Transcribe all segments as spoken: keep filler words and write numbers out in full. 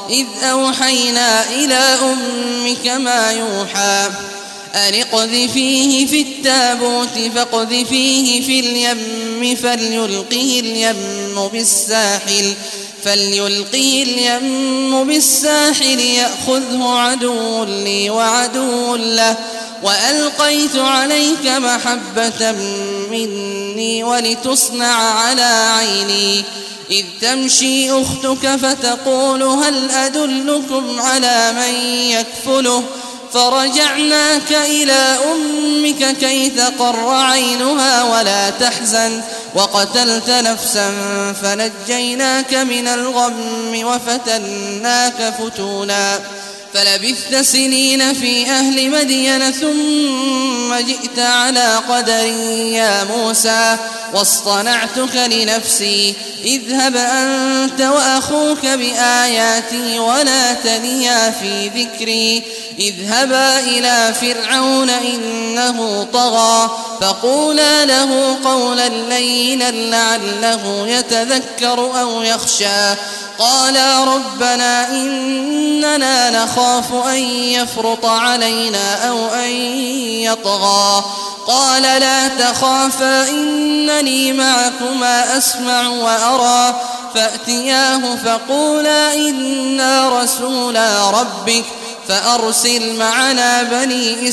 إذ أوحينا إلى أمك ما يوحى أن اقذفيه في التابوت فاقذفيه في اليم فليلقه اليم بالساحل فليلقه اليم بالساحل يأخذه عدو لي وعدو له وألقيت عليك محبة مني ولتصنع على عيني إذ تمشي أختك فتقول هل أدلكم على من يكفله فرجعناك إلى أمك كي تقر عينها ولا تحزن وقتلت نفسا فنجيناك من الغم وفتناك فتونا فلبثت سنين في أهل مدين ثم جئت على قدر يا موسى واصطنعتك لنفسي اذهب أنت وأخوك بآياتي ولا تنيا في ذكري اذهبا إلى فرعون إنه طغى فقولا له قولا لينا لعله يتذكر أو يخشى قالا ربنا إننا نخاف أن يفرط علينا أو أن يطغى قال لا تخافا إنني معكما أسمع وأرى فأتياه فقولا إنا رسولا ربك فأرسل معنا بني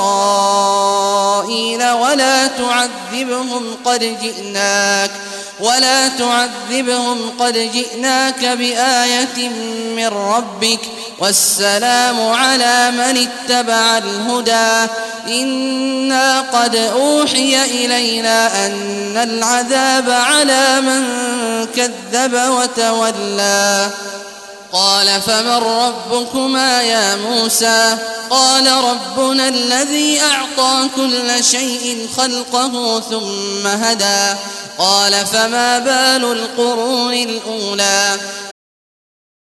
إسرائيل ولا تعذبهم قد جئناك ولا تعذبهم قد جئناك بآية من ربك والسلام على من اتبع الهدى إنا قد أوحي إلينا أن العذاب على من كذب وتولى قال فمن ربكما يا موسى قال ربنا الذي أعطى كل شيء خلقه ثم هدى قال فما بال القرون الأولى